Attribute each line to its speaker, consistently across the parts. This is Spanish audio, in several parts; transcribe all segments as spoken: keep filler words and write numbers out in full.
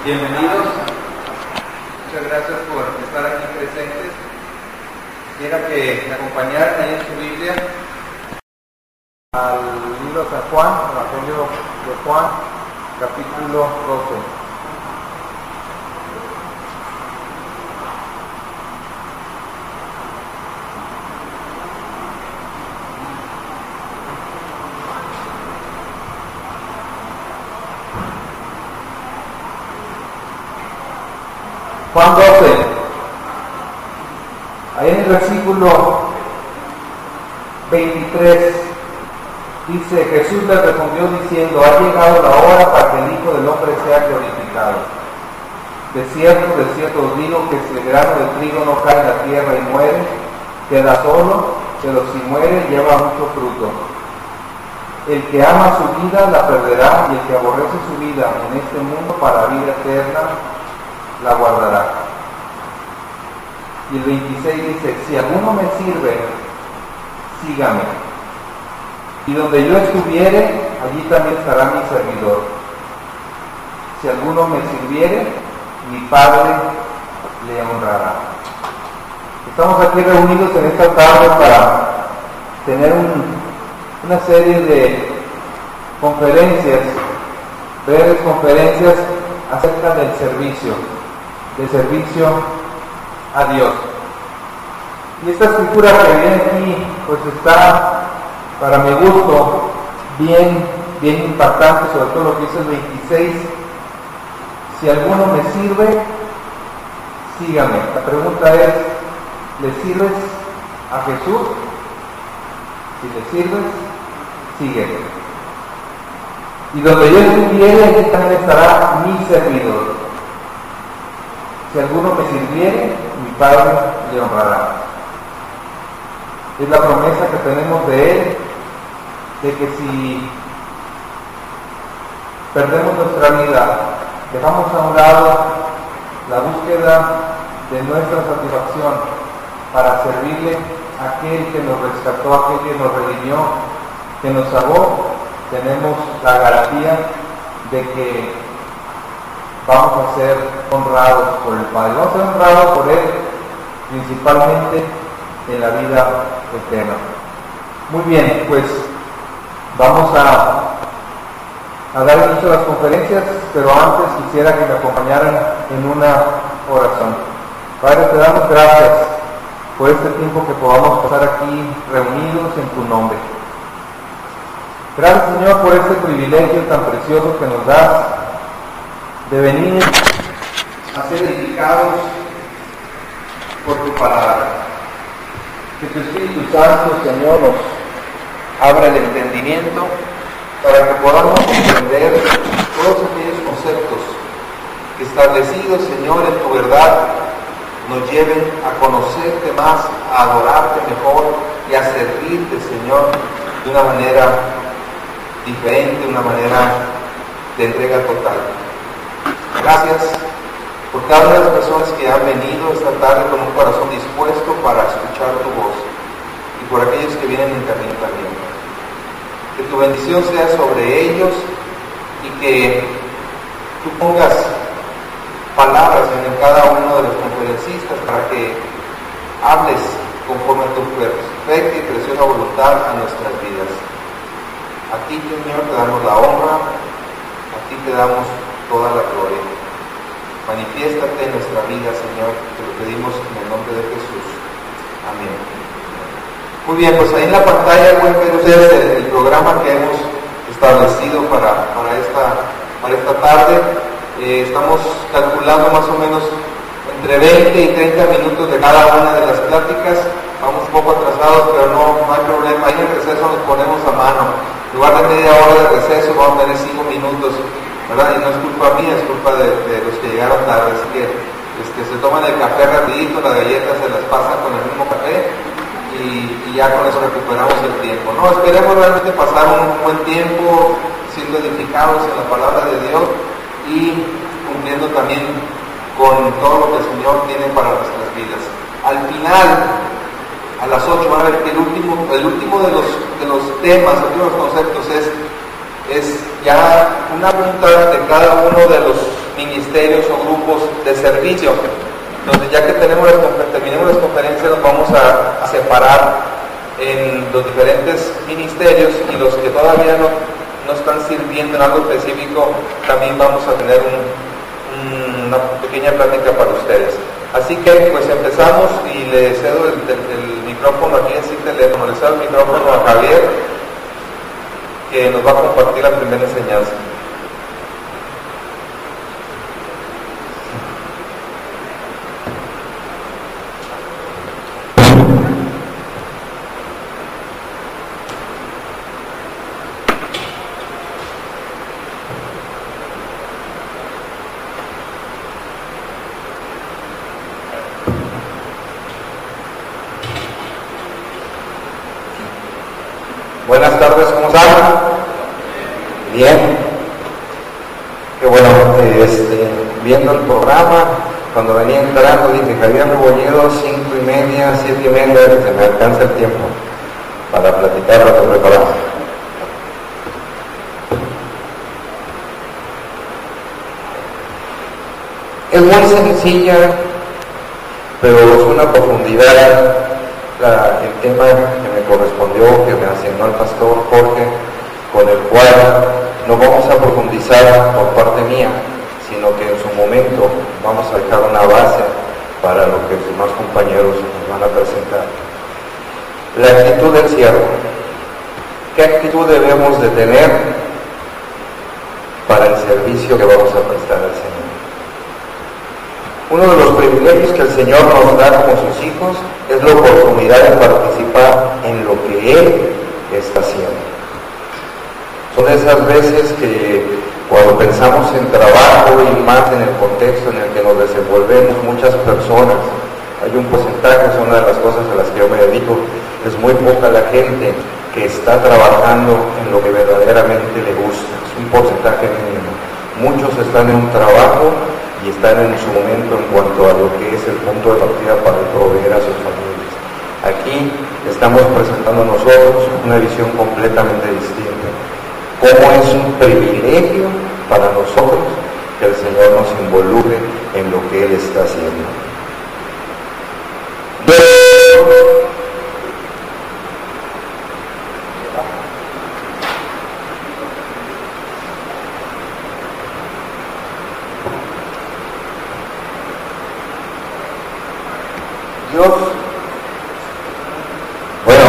Speaker 1: Bienvenidos, muchas gracias por estar aquí presentes. Quisiera que me acompañaran ahí en su Biblia al libro de San Juan, Evangelio de Juan, capítulo doce. Juan doce, ahí en el versículo veintitrés, dice: Jesús le respondió diciendo: ha llegado la hora para que el Hijo del Hombre sea glorificado. De cierto, de cierto os digo que si el grano de trigo no cae en la tierra y muere, queda solo, pero si muere lleva mucho fruto. El que ama su vida la perderá, y el que aborrece su vida en este mundo para vida eterna la guardará. Y el veintiséis dice: si alguno me sirve, sígame. Y donde yo estuviere, allí también estará mi servidor. Si alguno me sirviere, mi Padre le honrará. Estamos aquí reunidos en esta tarde para tener un, una serie de conferencias, breves conferencias acerca del servicio, de servicio a Dios. Y esta escritura que viene aquí, pues está, para mi gusto, bien, bien impactante, sobre todo lo que dice el veintiséis. Si alguno me sirve, sígame. La pregunta es: ¿le sirves a Jesús? Si le sirves, sígueme. Y donde yo estuviere, allí también estará mi servidor. Si alguno me sirviere, mi Padre le honrará. Es la promesa que tenemos de Él, de que si perdemos nuestra vida, dejamos a un lado la búsqueda de nuestra satisfacción para servirle a aquel que nos rescató, a aquel que nos redimió, que nos salvó, tenemos la garantía de que vamos a ser honrados por el Padre. Vamos a ser honrados por Él, principalmente en la vida eterna. Muy bien, pues vamos a, a dar inicio a las conferencias, pero antes quisiera que me acompañaran en una oración. Padre, te damos gracias por este tiempo que podamos pasar aquí reunidos en tu nombre. Gracias, Señor, por este privilegio tan precioso que nos das de venir a ser edificados por tu palabra. Que tu Espíritu Santo, Señor, nos abra el entendimiento para que podamos comprender todos aquellos conceptos que establecidos, Señor, en tu verdad nos lleven a conocerte más, a adorarte mejor y a servirte, Señor, de una manera diferente, una manera de entrega total. Gracias por cada una de las personas que han venido esta tarde con un corazón dispuesto para escuchar tu voz, y por aquellos que vienen en camino también. Que tu bendición sea sobre ellos y que tú pongas palabras en cada uno de los conferencistas para que hables conforme a tu perfecta y preciosa voluntad a nuestras vidas. A ti, Señor, te damos la honra, a ti te damos toda la gloria. Manifiéstate en nuestra vida, Señor, te lo pedimos en el nombre de Jesús. Amén. Muy bien, pues ahí en la pantalla pueden ver ustedes el, el programa que hemos establecido para, para, esta, para esta tarde. Eh, estamos calculando más o menos entre veinte y treinta minutos de cada una de las pláticas. Vamos un poco atrasados, pero no, no hay problema. Ahí en el receso nos ponemos a mano. En lugar de media hora de receso, vamos a tener cinco minutos, ¿verdad? Y no es culpa mía, es culpa de, de los que llegaron tarde. Así que este, se toman el café rapidito, las galletas se las pasan con el mismo café y, y ya con eso recuperamos el tiempo. No, esperemos realmente pasar un buen tiempo siendo edificados en la palabra de Dios y cumpliendo también con todo lo que el Señor tiene para nuestras vidas. Al final, a las ocho, van a ver que el último, el último de los, de los temas, de los conceptos es, es ya una punta de cada uno de los ministerios o grupos de servicio. Entonces, ya que tenemos las, terminemos las conferencias, nos vamos a, a separar en los diferentes ministerios, y los que todavía no, no están sirviendo en algo específico, también vamos a tener un, un, una pequeña plática para ustedes. Así que pues empezamos, y le cedo el, el, el micrófono aquí en sí teléfono, le cedo el micrófono a Javier, que nos va a compartir la primera enseñanza. Buenas tardes, ¿cómo están? Bien. Qué bueno, este, viendo el programa, cuando venía entrando dije, Javier Rebolledo, cinco y media, siete y media, se me alcanza el tiempo para platicar lo que preparamos. Es muy sencilla, pero es una profundidad. La, el tema que me correspondió, que me asignó el pastor Jorge, con el cual no vamos a profundizar por parte mía, sino que en su momento vamos a dejar una base para lo que los demás compañeros nos van a presentar. La actitud del siervo. ¿Qué actitud debemos de tener para el servicio que vamos a prestar al Señor? Uno de los privilegios que el Señor nos da como sus hijos es la oportunidad de participar en lo que Él está haciendo. Son esas veces que cuando pensamos en trabajo, y más en el contexto en el que nos desenvolvemos muchas personas, hay un porcentaje, es una de las cosas a las que yo me dedico, es muy poca la gente que está trabajando en lo que verdaderamente le gusta, es un porcentaje mínimo. Muchos están en un trabajo y están en su momento en cuanto a lo que es el punto de partida para proveer a sus familias. Aquí estamos presentando nosotros una visión completamente distinta. Cómo es un privilegio para nosotros que el Señor nos involucre en lo que Él está haciendo. Dios, bueno,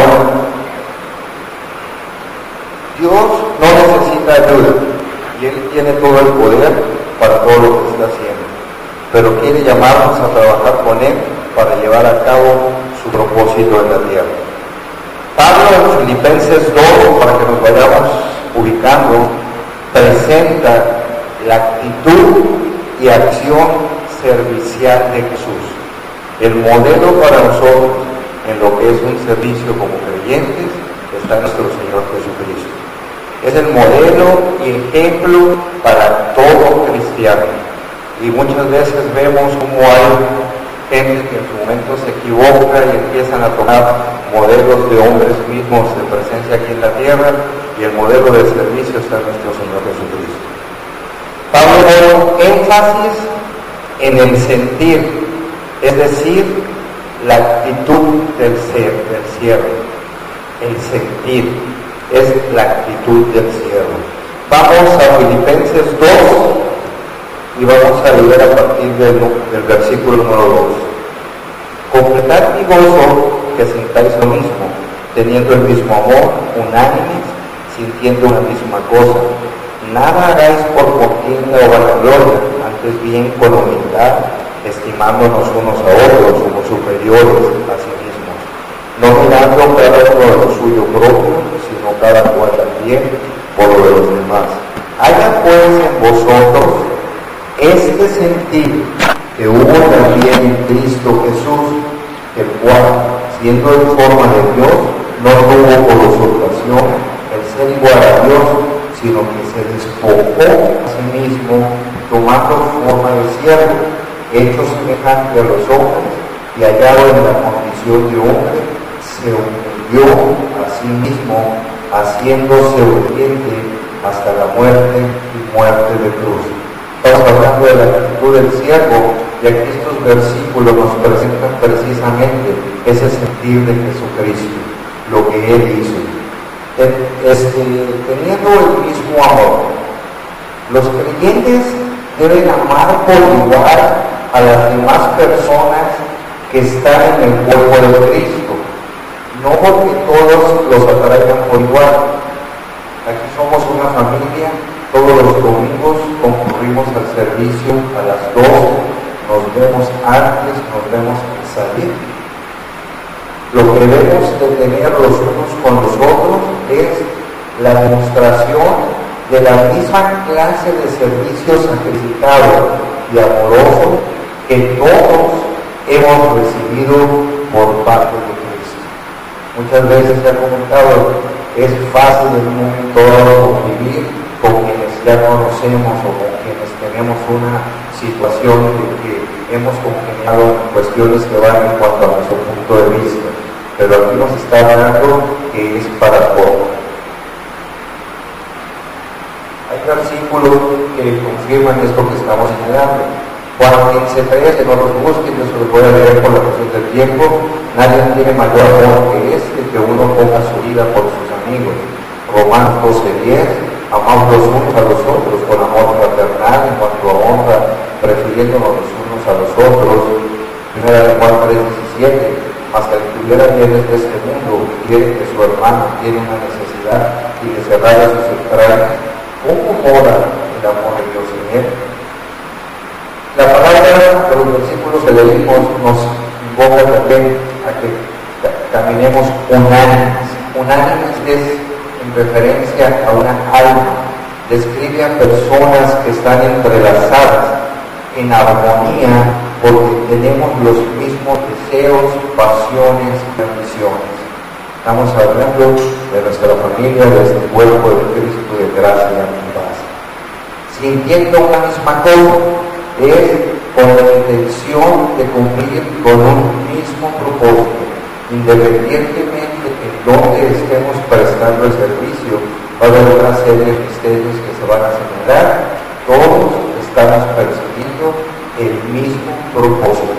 Speaker 1: Dios no necesita ayuda, y Él tiene todo el poder para todo lo que está haciendo, pero quiere llamarnos a trabajar con Él para llevar a cabo su propósito en la tierra. Pablo en Filipenses dos, para que nos vayamos ubicando, presenta la actitud y acción servicial de Jesús. El modelo para nosotros en lo que es un servicio como creyentes está nuestro Señor Jesucristo. Es el modelo y ejemplo para todo cristiano. Y muchas veces vemos cómo hay gente que en su momento se equivoca y empiezan a tomar modelos de hombres mismos de presencia aquí en la tierra, y el modelo de servicio está en nuestro Señor Jesucristo. Pablo dio énfasis en el sentir, es decir, la actitud del ser, del siervo. El sentir es la actitud del siervo. Vamos a Filipenses dos y vamos a leer a partir del, del versículo número dos. Completad mi gozo, que sintáis lo mismo, teniendo el mismo amor, unánimes, sintiendo la misma cosa. Nada hagáis por contienda o vanagloria, antes bien con humildad, estimándonos unos a otros como superiores a sí mismos, no mirando cada uno de lo suyo propio, sino cada cual también por lo de los demás. Haya pues en vosotros este sentir que hubo también en Cristo Jesús, el cual, siendo en forma de Dios, no tuvo por usurpación el ser igual a Dios, sino que se despojó a sí mismo, tomando forma de siervo, hecho semejante a los hombres, y hallado en la condición de hombre, se humilló a sí mismo, haciéndose obediente hasta la muerte y muerte de cruz.
Speaker 2: Estamos hablando de la actitud del siervo, y aquí estos versículos nos presentan precisamente ese sentir de Jesucristo, lo que Él hizo. Este, teniendo el mismo amor, los creyentes deben amar por igual a las demás personas que están en el cuerpo de Cristo, no porque todos los atraigan por igual. Aquí somos una familia, todos los domingos concurrimos al servicio a las doce, nos vemos antes, nos vemos al salir. Lo que debemos de tener los unos con los otros es la demostración de la misma clase de servicio sacrificado y amoroso que todos hemos recibido por parte de Cristo. Muchas veces se ha comentado, es fácil en un momento dado convivir con quienes ya conocemos o con quienes tenemos una situación de que hemos congeniado en cuestiones que van en cuanto a nuestro punto de vista, pero aquí nos está hablando que es para todos. Hay versículos que confirman esto que estamos señalando. Juan quince tres, no los busquen, yo se los voy a leer por la cuestión del tiempo. Nadie tiene mayor amor que este, que uno ponga su vida por sus amigos. Romanos doce diez, amaos los unos a los otros con amor fraternal, en cuanto a honra, prefiriéndonos los unos a los otros. Primera de Juan tres diecisiete, mas el que tuviera bienes de este mundo, quiere que su hermano tiene una necesidad y que cerrara sus entrañas, ¿cómo mora el amor de Dios en él? La palabra de los versículos que leímos nos invoca también a que caminemos unánimes. Unánimes es en referencia a una alma, describe a personas que están entrelazadas en armonía porque tenemos los mismos deseos, pasiones y ambiciones. Estamos hablando de nuestra familia, de este cuerpo de Cristo de gracia y paz. Sintiendo una misma cosa, es con la intención de cumplir con un mismo propósito, independientemente de dónde estemos prestando el servicio. Va a haber una serie de misterios que se van a señalar, todos estamos persiguiendo el mismo propósito.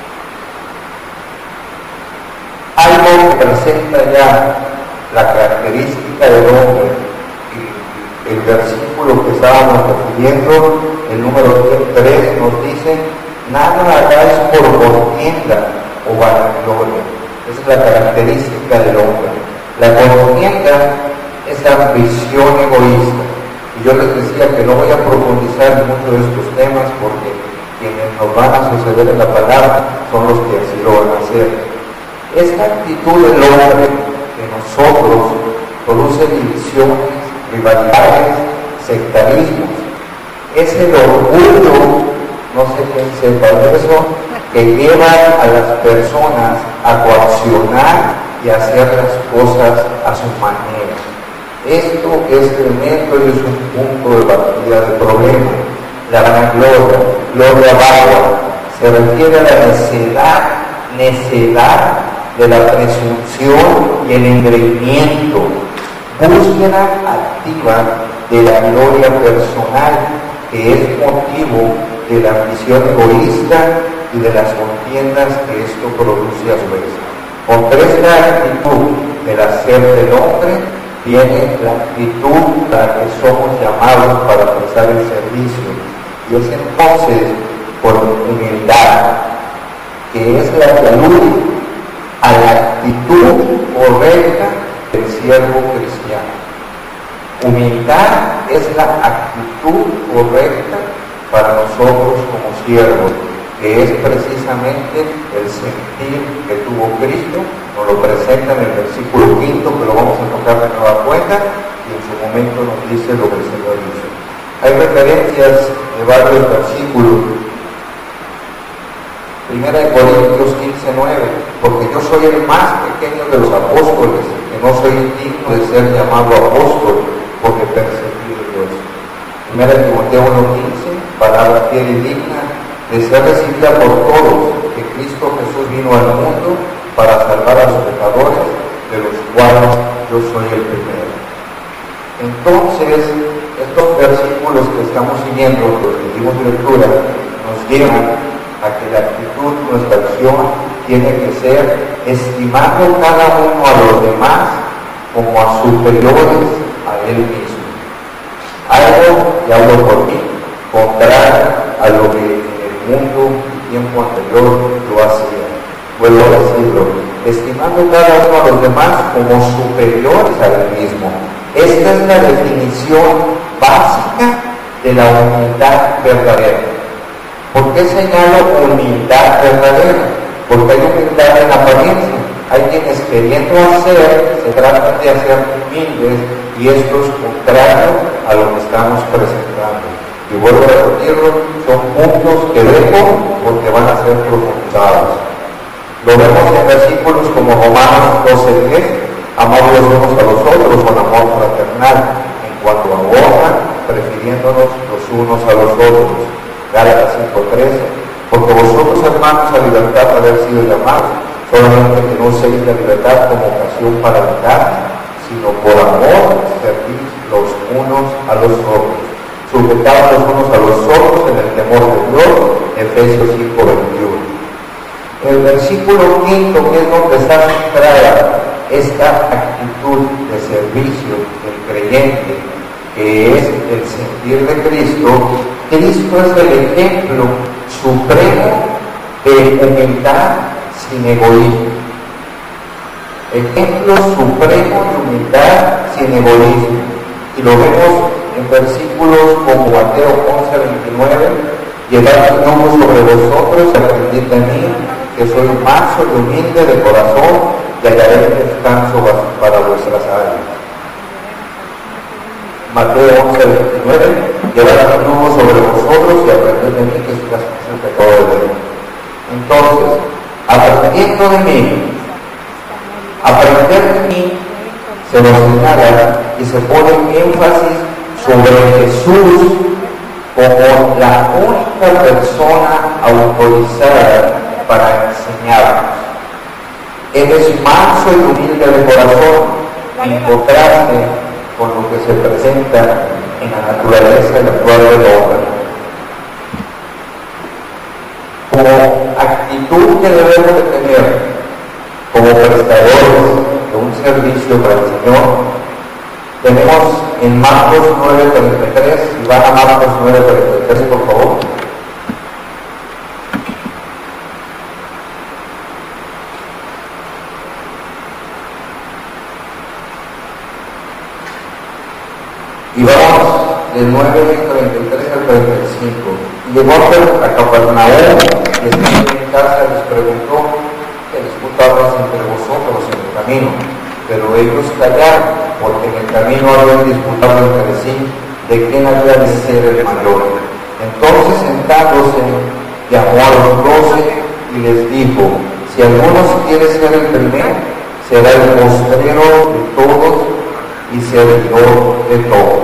Speaker 2: Algo que presenta ya la característica del hombre, el versículo que estábamos refiriendo, el número tres, nos dice: nada hagáis por contienda o vanagloria. Esa es la característica del hombre. La contienda es la ambición egoísta. Y yo les decía que no voy a profundizar en muchos de estos temas porque quienes nos van a suceder en la palabra son los que así lo van a hacer. Esta actitud del hombre de nosotros produce divisiones, rivalidades, sectarismos. Es el orgullo, no sé quién sepa de eso, que lleva a las personas a coaccionar y a hacer las cosas a su manera. Esto es tremendo y es un punto de partida del problema. La vanagloria, gloria baja, se refiere a la necedad, necedad de la presunción y el engreimiento, búsqueda activa de la gloria personal, que es motivo de la ambición egoísta y de las contiendas que esto produce a su vez. Contra esta actitud del hacer del hombre viene la actitud a la que somos llamados para prestar el servicio, y es entonces por humildad, que es la que alude a la actitud correcta del siervo cristiano. Humildad es la actitud correcta para nosotros como siervos, que es precisamente el sentir que tuvo Cristo. Nos lo presenta en el versículo quinto, que lo vamos a tocar de nueva cuenta, y en su momento nos dice lo que el Señor hizo. Hay referencias de varios versículos. Primera de Corintios quince nueve, porque yo soy el más pequeño de los apóstoles, que no soy digno de ser llamado apóstol, porque perseguí a Dios. Primera de Timoteo uno quince, palabra fiel y digna de ser recibida por todos, que Cristo Jesús vino al mundo para salvar a los pecadores, de los cuales yo soy el primero. Entonces, estos versículos que estamos siguiendo, los que dimos lectura, nos llevan a que la actitud, nuestra acción, tiene que ser estimando cada uno a los demás como a superiores a él mismo. Algo, y hablo por mí, contrario a lo que en el mundo y tiempo anterior lo hacía. Vuelvo a decirlo, estimando cada uno a los demás como superiores a él mismo. Esta es la definición básica de la humildad verdadera. ¿Por qué señalo humildad verdadera? Porque hay humildad en apariencia. Hay quienes queriendo hacer, se tratan de hacer humildes, y esto es contrario a lo que estamos presentando. Y vuelvo a repetirlo, son puntos que dejo porque van a ser profundizados. Lo vemos en versículos como Romanos doce diez, amamos los unos a los otros con amor fraternal, en cuanto a honra, prefiriéndonos los unos a los otros. Gálatas cinco trece, porque vosotros, hermanos, a libertad haber sido llamados, solamente que no seáis la libertad como ocasión para la carne, sino por amor servís los unos a los otros, sujetados los unos a los otros en el temor de Dios. Efesios cinco veintiuno. El versículo quinto, que es donde está centrada esta actitud de servicio del creyente, que es el sentir de Cristo. Cristo es el ejemplo supremo de humildad sin egoísmo. Ejemplo supremo de humildad sin egoísmo. Y lo vemos en versículos como Mateo once veintinueve, llevad mi yugo sobre vosotros y aprendid de mí, que soy manso y humilde de corazón, y hallaréis descanso para vuestras almas. Mateo once veintinueve, llevad mi yugo sobre vosotros y aprended de mí, que soy el pecado de Dios. Entonces, aprendiendo de mí, aprender de mí, se nos señala y se pone énfasis sobre Jesús como la única persona autorizada para enseñarnos. Él es manso y humilde de corazón, en contraste con lo que se presenta en la naturaleza actual del hombre. Como actitud que debemos de tener como prestadores de un servicio para el Señor, tenemos en Marcos nueve treinta y tres, y van a Marcos nueve treinta y tres, por favor. Y vamos del nueve treinta y tres al treinta y cinco. Y llegó a Capernaum, y estando en casa les preguntó: ¿qué disputabas entre vosotros en el camino? Pero ellos callaron, porque en el camino habían disputado entre sí de quién había de ser el mayor. Entonces, sentándose, llamó a los doce y les dijo: si alguno quiere ser el primero, será el postrero de todos y servidor de todos.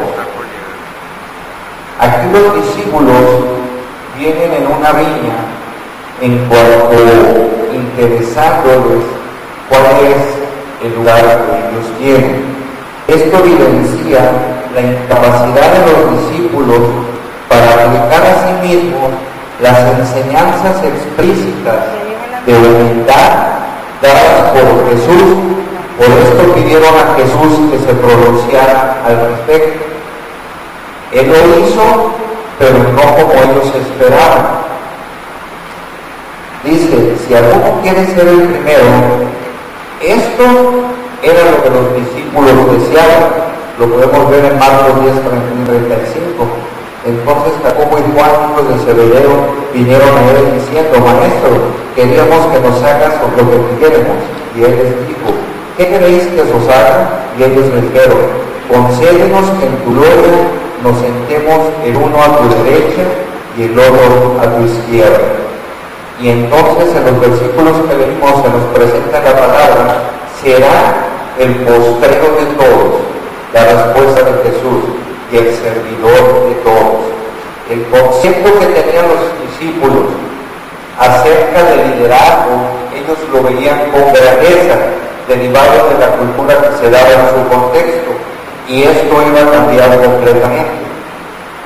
Speaker 2: Aquí los discípulos vienen en una viña en cuanto interesándoles cuál es el lugar que ellos tienen. Esto evidencia la incapacidad de los discípulos para aplicar a sí mismos las enseñanzas explícitas de humildad dadas por Jesús. Por esto pidieron a Jesús que se pronunciara al respecto. Él lo hizo, pero no como ellos esperaban. Dice: si alguno quiere ser el primero, esto era lo que los discípulos deseaban. Lo podemos ver en Marcos diez treinta y cinco. Entonces Jacobo y Juan, hijos de Zebedeo, vinieron a él diciendo: Maestro, queríamos que nos hagas lo que pidiéramos. Y él les dijo: ¿qué queréis que os haga? Y ellos le dijeron: concédenos que en tu gloria nos sentemos el uno a tu derecha y el otro a tu izquierda. Y entonces en los versículos que leímos se nos presenta la palabra: será el postrero de todos, la respuesta de Jesús, y el servidor de todos. El concepto que tenían los discípulos acerca del liderazgo, ellos lo veían con grandeza, derivado de la cultura que se daba en su contexto, y esto iba a cambiar completamente.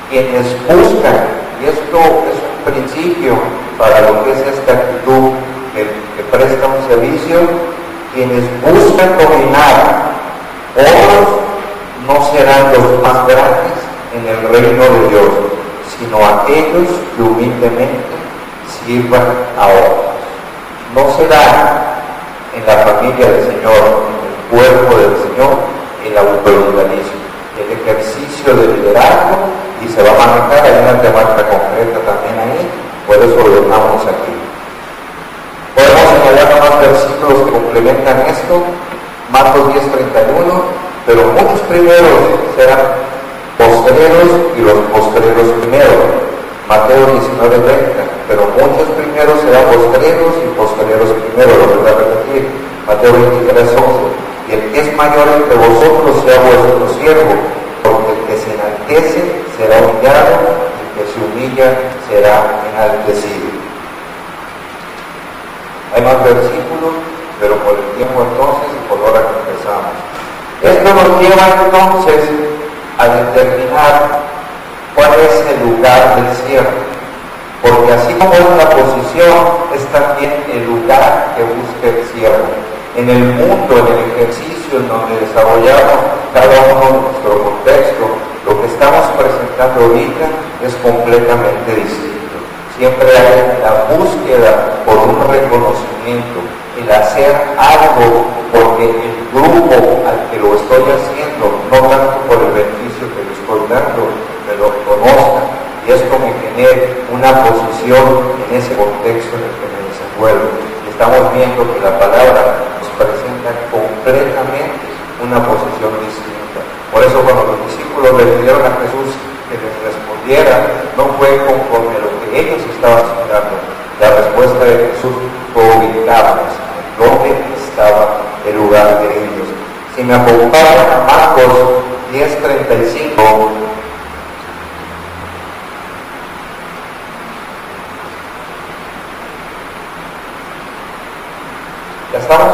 Speaker 2: quienes buscan, y esto es un principio para lo que es esta actitud que, que presta un servicio, quienes buscan dominar otros no serán los más grandes en el reino de Dios, sino aquellos que humildemente sirvan a otros. No será en la familia del Señor, en el cuerpo del Señor, el autoritarismo, el ejercicio de liderazgo, y se va a manejar, hay una temática concreta también ahí, por eso lo dejamos aquí. Podemos añadir más versículos que complementan esto, Marcos diez, treinta y uno, pero muchos primeros serán postreros y los postreros primeros. Mateo diecinueve, treinta, pero muchos primeros serán postreros y postreros primeros, lo voy a repetir. Mateo veintitrés, once, y el que es mayor entre vosotros sea vuestro siervo, porque el que se enaltece será humillado, y el que se humilla será enaltecido. Hay más versículos, pero por el tiempo entonces y por la hora que empezamos. Esto nos lleva entonces a determinar cuál es el lugar del siervo, porque así como es la posición, es también el lugar que busca el siervo. En el mundo, en el ejercicio en donde desarrollamos cada uno de nuestro contexto, lo que estamos presentando ahorita es completamente distinto. Siempre hay la búsqueda por un reconocimiento, el hacer algo porque el grupo al que lo estoy haciendo, no tanto por el beneficio que le estoy dando, me lo conozcan, y esto me genere una posición en ese contexto en el que me desenvuelvo. Y estamos viendo que la palabra nos presenta completamente una posición distinta. Por eso cuando los discípulos le pidieron a Jesús que les respondiera, no fue conforme a lo que ellos estaban esperando. La respuesta de Jesús fue ubicarnos en dónde estaba el lugar de ellos. Si me acompañan a Marcos diez, treinta y cinco, ¿ya estamos?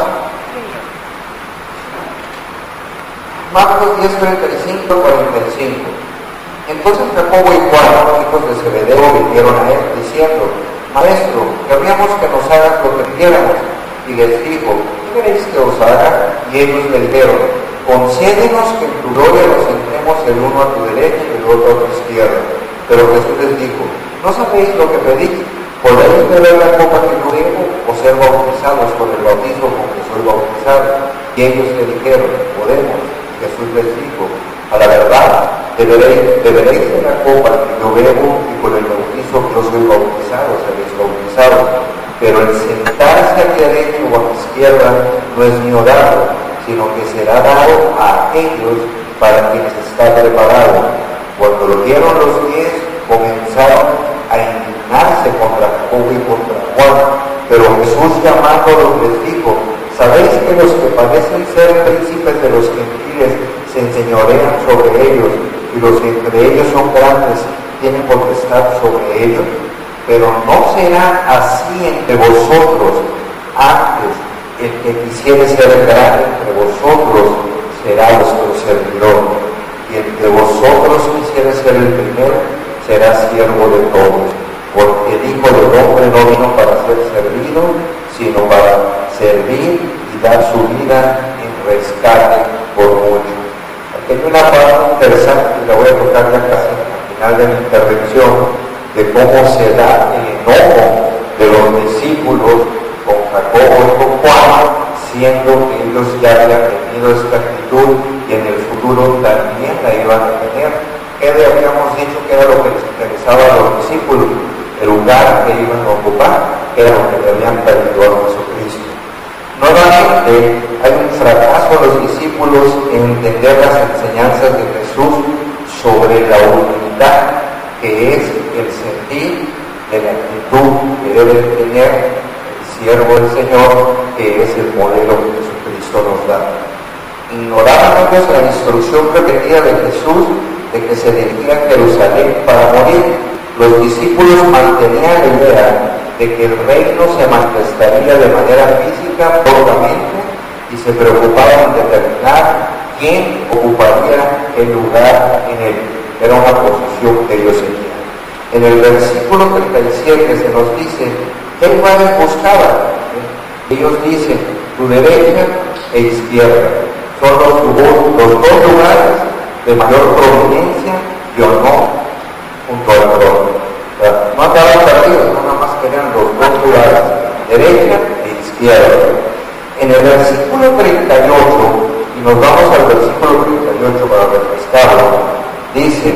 Speaker 2: Marcos diez, treinta y cinco, cuarenta y cinco. Entonces Jacobo y Juan, los hijos de Zebedeo, vinieron a él diciendo: Maestro, querríamos que nos hagas lo que pidiéramos. Y les dijo: ¿qué queréis que os haga? Y ellos le dijeron: concédenos que en tu gloria nos sentemos el uno a tu derecha y el otro a tu izquierda. Pero Jesús les dijo: ¿no sabéis lo que pedís? ¿Podéis beber la copa que yo bebo, o ser bautizados con el bautismo con que soy bautizado? Y ellos le dijeron: podemos. Y Jesús les dijo: a la verdad, deberéis, deberéis de la copa que yo bebo y con el bautismo que yo soy bautizado, seréis bautizados. Pero el sentarse a mi derecha o a mi izquierda no es mío dado, sino que será dado a aquellos para quienes está preparado. Cuando lo vieron los diez, comenzaron a indignarse contra Jacobo y contra Juan, pero Jesús llamándolos les dijo: ¿sabéis que los que parecen ser príncipes de los gentiles se enseñorean sobre ellos, y los que entre ellos son grandes tienen potestad sobre ellos? Pero no será así entre vosotros. Antes, el que quisiere ser grande entre vosotros será vuestro servidor, y el que vosotros quisiere ser el primero será siervo de todos. Porque el Hijo del Hombre no vino para ser servido, sino para servir y dar su vida en rescate por muchos. Aquí hay una parte interesante que la voy a tocar ya casi al final de mi intervención, de cómo se da el enojo de los discípulos con Jacobo y con Juan, siendo que ellos ya habían tenido esta actitud y en el futuro también la iban a tener. ¿Qué le habíamos dicho que era lo que les interesaba a los discípulos? El lugar que iban a ocupar, que era lo que le habían pedido a Jesucristo. Nuevamente, hay un fracaso a los discípulos en entender las enseñanzas de Jesús sobre la humildad, que es el sentir de la actitud que debe tener el siervo del Señor, que es el modelo que Jesucristo nos da. Ignoraban ellos la instrucción repetida de Jesús de que se dirigía a Jerusalén para morir. Los discípulos mantenían la idea de que el reino se manifestaría de manera física prontamente y se preocupaban en determinar quién ocuparía el lugar en él. era una posición que ellos tenían. En el versículo treinta y siete se nos dice, ¿qué lugares buscaban? Ellos dicen, tu derecha e izquierda. Son los, los dos lugares de mayor prominencia y honor junto al trono. O sea, no andaban perdidos, no nada más querían los dos lugares, derecha e izquierda. En el versículo treinta y ocho, y nos vamos al versículo treinta y ocho para refrescarlo, dice,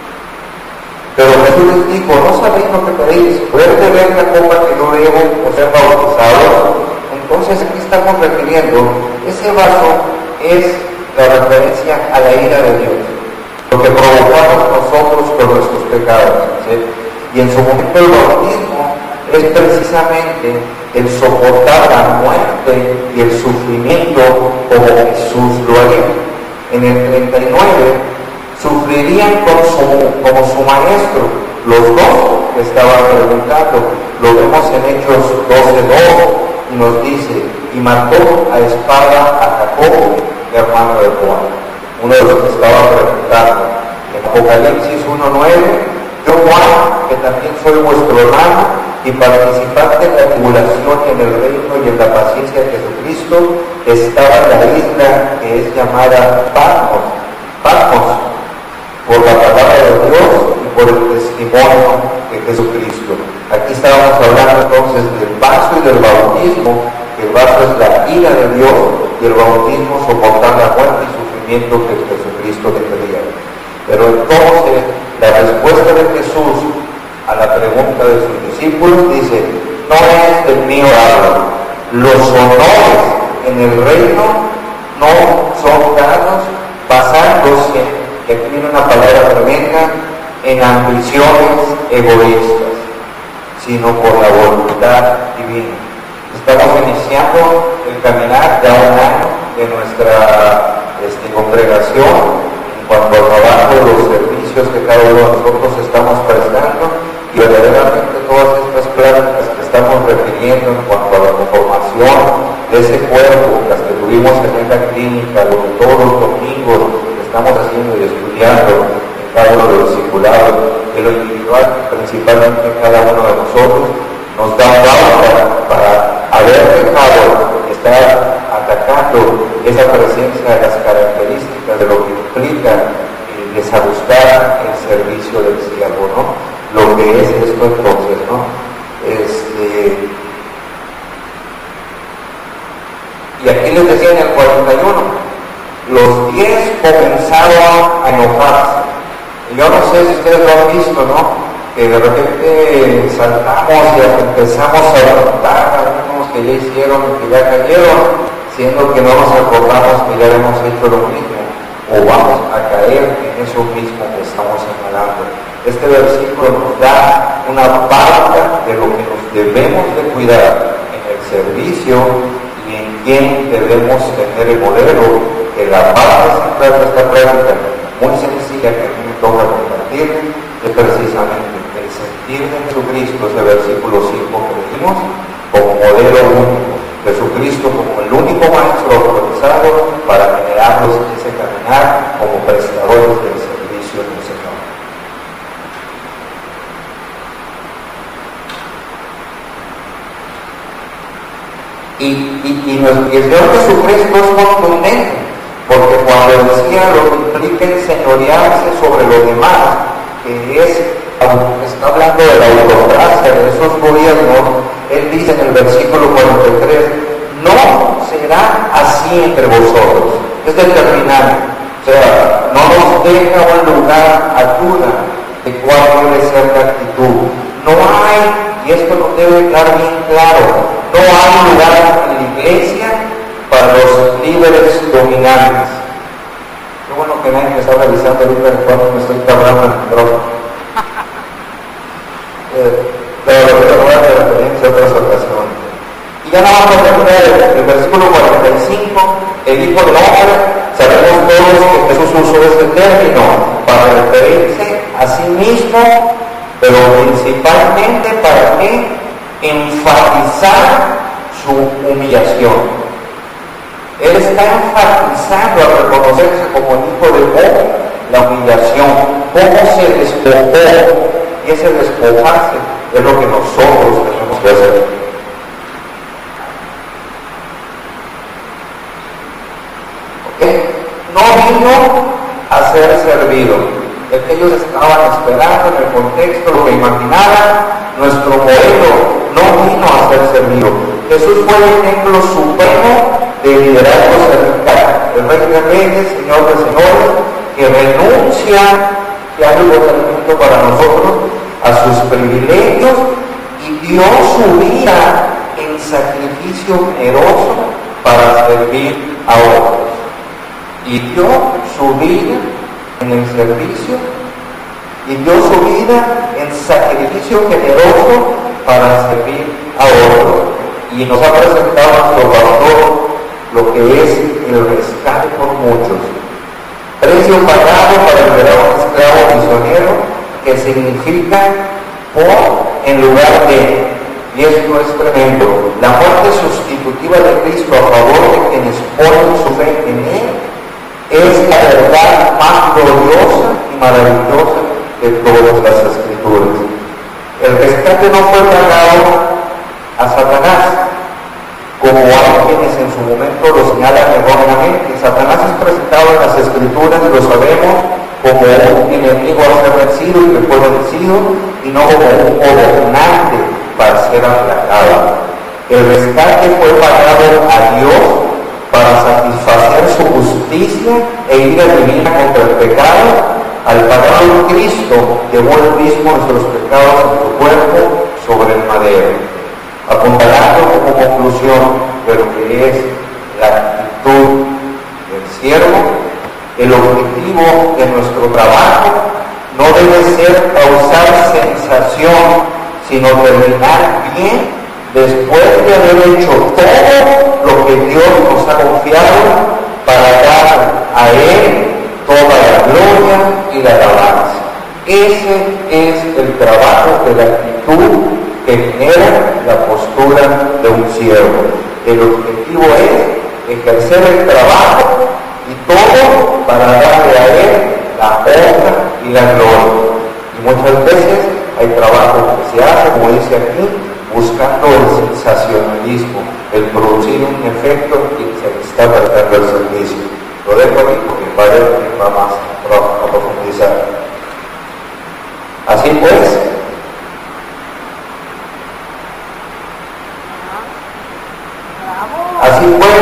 Speaker 2: pero Jesús les dijo, no sabéis lo que pedís, poder beber la copa que no debo o ser bautizados. Entonces aquí estamos refiriendo, ese vaso es la referencia a la ira de Dios, lo que provocamos nosotros por nuestros pecados, ¿sí? Y en su momento el bautismo es precisamente el soportar la muerte y el sufrimiento como Jesús lo haría. En el treinta y nueve sufrirían con su, como su maestro, los dos que estaban preguntando, lo vemos en Hechos doce dos, y nos dice, y mató a espada a Jacobo, hermano de Juan, uno de los que estaba preguntando. En Apocalipsis uno nueve, yo Juan, que también soy vuestro hermano, y participante en la tribulación y en el reino y en la paciencia de Jesucristo, estaba en la isla que es llamada Patmos, Patmos, por la palabra de Dios y por el testimonio de Jesucristo. Aquí estábamos hablando entonces del vaso y del bautismo, que el vaso es la ira de Dios y el bautismo soportar la muerte y sufrimiento que Jesucristo le pedía. Pero entonces la respuesta de Jesús a la pregunta de sus discípulos dice, no es del mío hablo, los honores en el reino no son dados basándose, que aquí viene una palabra tremenda, en ambiciones egoístas, sino por la voluntad divina. Estamos iniciando el caminar ya un año de nuestra este, congregación en cuanto al trabajo, los servicios que cada uno de nosotros estamos prestando, y verdaderamente todas estas pláticas que estamos refiriendo en cuanto a la conformación de ese cuerpo, las que tuvimos en la clínica, lo que todos los domingos estamos haciendo y estudiando en cada uno de los discipulados, de lo individual, principalmente cada uno de nosotros, nos da pauta para haber dejado estar atacando esa presencia de las características de lo que implica el desajustar el servicio del siervo, ¿no? Lo que es esto entonces, ¿no? Este, y aquí les decía en el cuarenta y uno, los diez comenzaron a enojarse. Y yo no sé si ustedes lo han visto, ¿no? Que de repente saltamos y empezamos a levantar a algunos que ya hicieron, que ya cayeron, siendo que no nos acordamos que ya hemos hecho lo mismo, o vamos a caer en eso mismo que estamos señalando. Este versículo nos da una pauta de lo que nos debemos de cuidar en el servicio y en quién debemos tener el modelo, que la parte central de esta práctica, muy sencilla que a mí me toca compartir, es precisamente el sentir de Jesucristo, ese versículo cinco que leímos, como modelo único. Jesucristo como el único maestro autorizado para generarlos en ese caminar como prestadores del servicio del Señor. Y, y, y, nos, y el Señor Jesucristo es contundente, porque cuando decía lo que implica enseñorearse sobre los demás, que es, está hablando de la autocracia, de esos gobiernos, Él dice en el versículo cuarenta y tres, no será así entre vosotros, es determinante, o sea, no nos deja un lugar a duda de cuál debe ser la actitud. No hay, y esto nos debe quedar bien claro, no hay lugar en la iglesia para los líderes dominantes. Qué bueno que nadie me está revisando ahorita cuando me estoy tardando en el micrófono. Eh, pero lo que voy a hacer referencia a otras ocasiones. Y ya no vamos a terminar el, el versículo cuarenta y cinco, el Hijo del Hombre, sabemos todos que Jesús usó este término para referirse a sí mismo, pero principalmente para qué? Enfatizar su humillación. Él está enfatizando a reconocerse como el Hijo del Hombre la humillación, cómo se despojó, y ese despojarse es lo que nosotros tenemos que hacer. ¿Okay? No vino a ser servido. Es que ellos estaban esperando en el contexto, lo que imaginaban. Nuestro modelo no vino a ser servido. Jesús fue el ejemplo supremo de liderazgo cervical. El Rey de Reyes, Señor de Señores, que renuncia, que hay un tratamiento para nosotros, a sus privilegios y dio su vida en sacrificio generoso para servir a otros. Y dio su vida en el servicio y dio su vida en sacrificio generoso para servir a otros. Y nos ha presentado a nuestro pastor lo que es el rescate por muchos. Precio pagado para liberar a un esclavo misionero, que significa por en lugar de, y esto es tremendo, la muerte sustitutiva de Cristo a favor de quienes ponen su fe en Él, es la verdad más gloriosa y maravillosa de todas las Escrituras. El rescate no fue pagado a Satanás, como hay quienes en su momento lo señalan erróneamente. Satanás es presentado en las Escrituras, lo sabemos, como un enemigo a ser vencido y que fue vencido, y no como un gobernante para ser aplacado. El rescate fue pagado a Dios para satisfacer su justicia e ira divina contra el pecado. Al pagarlo Cristo, llevó él mismo nuestros pecados en su cuerpo sobre el madero, apuntando como conclusión de lo que es la actitud del siervo. El objetivo de nuestro trabajo no debe ser causar sensación, sino terminar bien después de haber hecho todo lo que Dios nos ha confiado, para dar a Él toda la gloria y la alabanza. Ese es el trabajo de la actitud que genera la postura de un siervo. El objetivo es ejercer el trabajo y todo para darle a Él la honra y la gloria. Y muchas veces hay trabajo que se hace, como dice aquí, buscando el sensacionalismo, el producir un efecto y se está perdiendo el servicio. Lo dejo aquí porque vaya va más a profundizar. Así pues, así pues,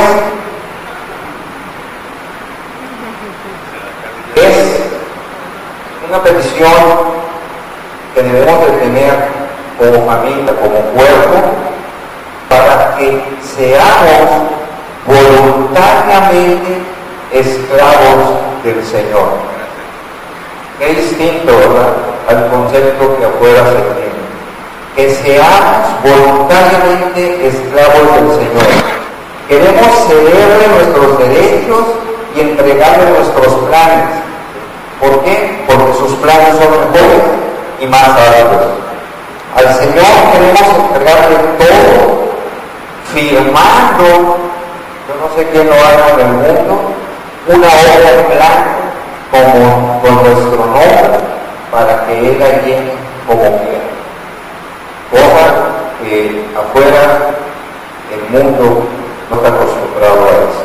Speaker 2: es una petición que debemos de tener como familia, como cuerpo, para que seamos voluntariamente esclavos del Señor. Qué distinto, ¿verdad?, al concepto que afuera se tiene. Que seamos voluntariamente esclavos del Señor. Queremos cederle nuestros derechos y entregarle nuestros planes. ¿Por qué? Porque sus planes son mejores y más altos. Al Señor queremos entregarle todo, firmando, yo no sé quién lo haga en el mundo, una hoja en blanco como con nuestro nombre, para que Él la llene como quiera. Cosa que afuera el mundo no está acostumbrado a eso.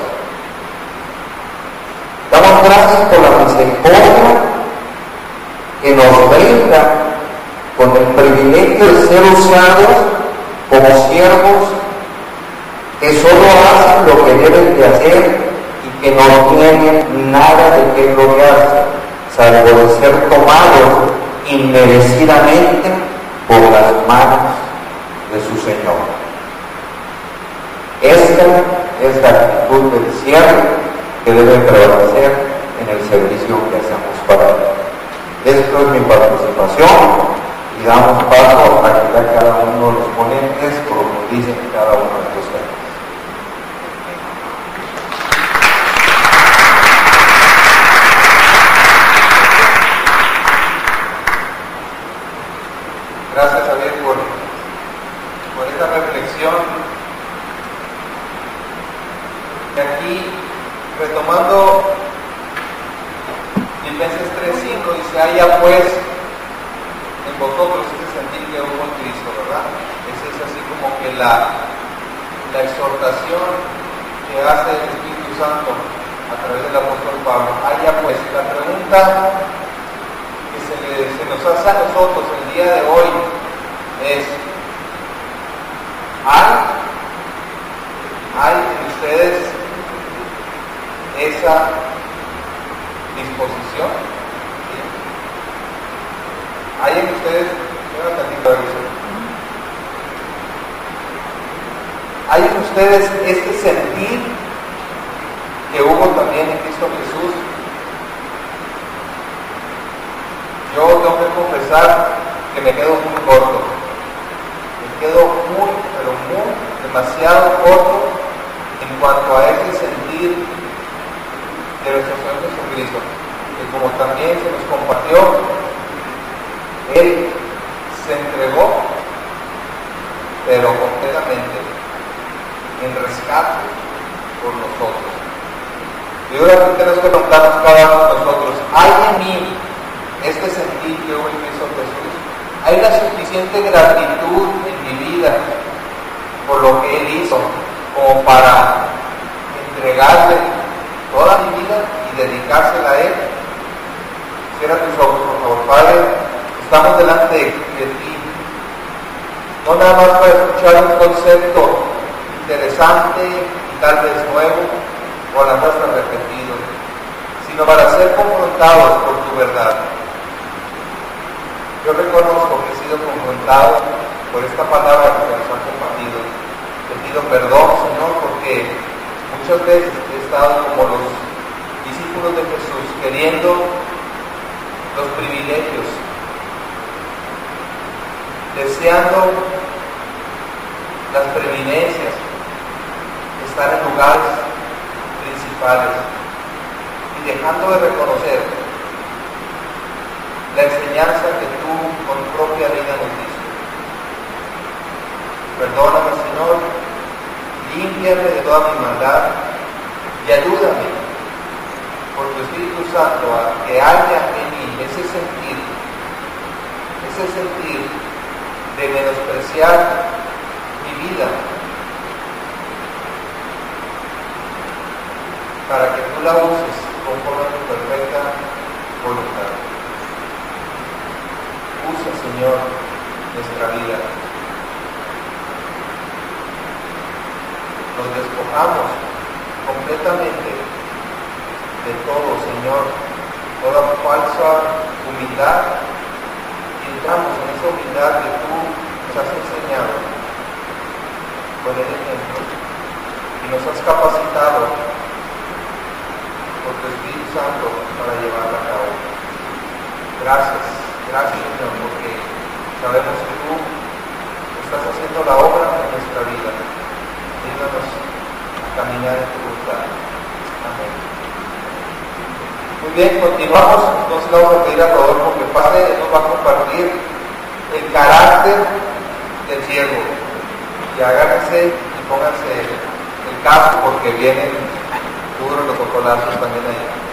Speaker 2: Damos gracias por la misericordia que nos brinda con el privilegio de ser usados como siervos que solo hacen lo que deben de hacer y que no tienen nada de qué gloriarse, salvo de ser tomados inmerecidamente por las manos de su Señor. Esta es la actitud del siervo que debe prevalecer en el servicio que hacemos para Él. Esto es mi participación y damos paso a que ya cada uno de los ponentes profundicen en cada uno de estos temas.
Speaker 1: Gracias, Javier, por, por esta reflexión. Y aquí, retomando Filipenses tres. haya pues en vosotros ese sentir que hubo en Cristo, ¿verdad? Esa es así como que la, la exhortación que hace el Espíritu Santo a través del apóstol Pablo. Haya pues, la pregunta que se, le, se nos hace a nosotros el día de hoy es: ¿hay, hay en ustedes esa disposición? ¿Sí? ¿Hay en ustedes, hay en ustedes este sentir que hubo también en Cristo Jesús? Yo tengo que confesar que me quedo muy corto. Me quedo muy, pero muy, demasiado corto en cuanto a ese sentir de nuestro Señor Jesucristo, que como también se nos compartió, Él se entregó, pero completamente, en rescate por nosotros. Y ahora que tenemos que preguntarnos cada uno de nosotros: ¿hay en mí este sentir que hubo en Cristo Jesús? ¿Hay la suficiente gratitud en mi vida por lo que Él hizo como para entregarle toda mi vida y dedicársela a Él? Cierra tus ojos, por favor. Padre, estamos delante de ti, no nada más para escuchar un concepto interesante y tal vez nuevo, o a la muestra repetido, sino para ser confrontados por tu verdad. Yo reconozco que he sido confrontado por esta palabra que nos han compartido. Te pido perdón, Señor, porque muchas veces he estado como los discípulos de Jesús, queriendo los privilegios, deseando las preeminencias, estar en lugares principales y dejando de reconocer la enseñanza que tú con tu propia vida nos diste. Perdóname, Señor, límpiame de toda mi maldad y ayúdame por tu Espíritu Santo a que haya en mí ese sentir, ese sentir de menospreciar mi vida, para que tú la uses conforme a tu perfecta voluntad. Usa, Señor, nuestra vida. Nos despojamos completamente de todo, Señor, toda falsa humildad, y entramos en esa humildad que tú nos has enseñado con el ejemplo y nos has capacitado por tu Espíritu Santo para llevarla a cabo. Gracias, gracias, Señor, porque sabemos que tú estás haciendo la obra en nuestra vida. Ayúdanos a caminar en tu voluntad. Amén. Muy bien, continuamos. Entonces vamos a pedir a Rodolfo que pase, él nos va a compartir el carácter del siervo. Y agárrense y pónganse el casco porque vienen duros los ocolazos también allá.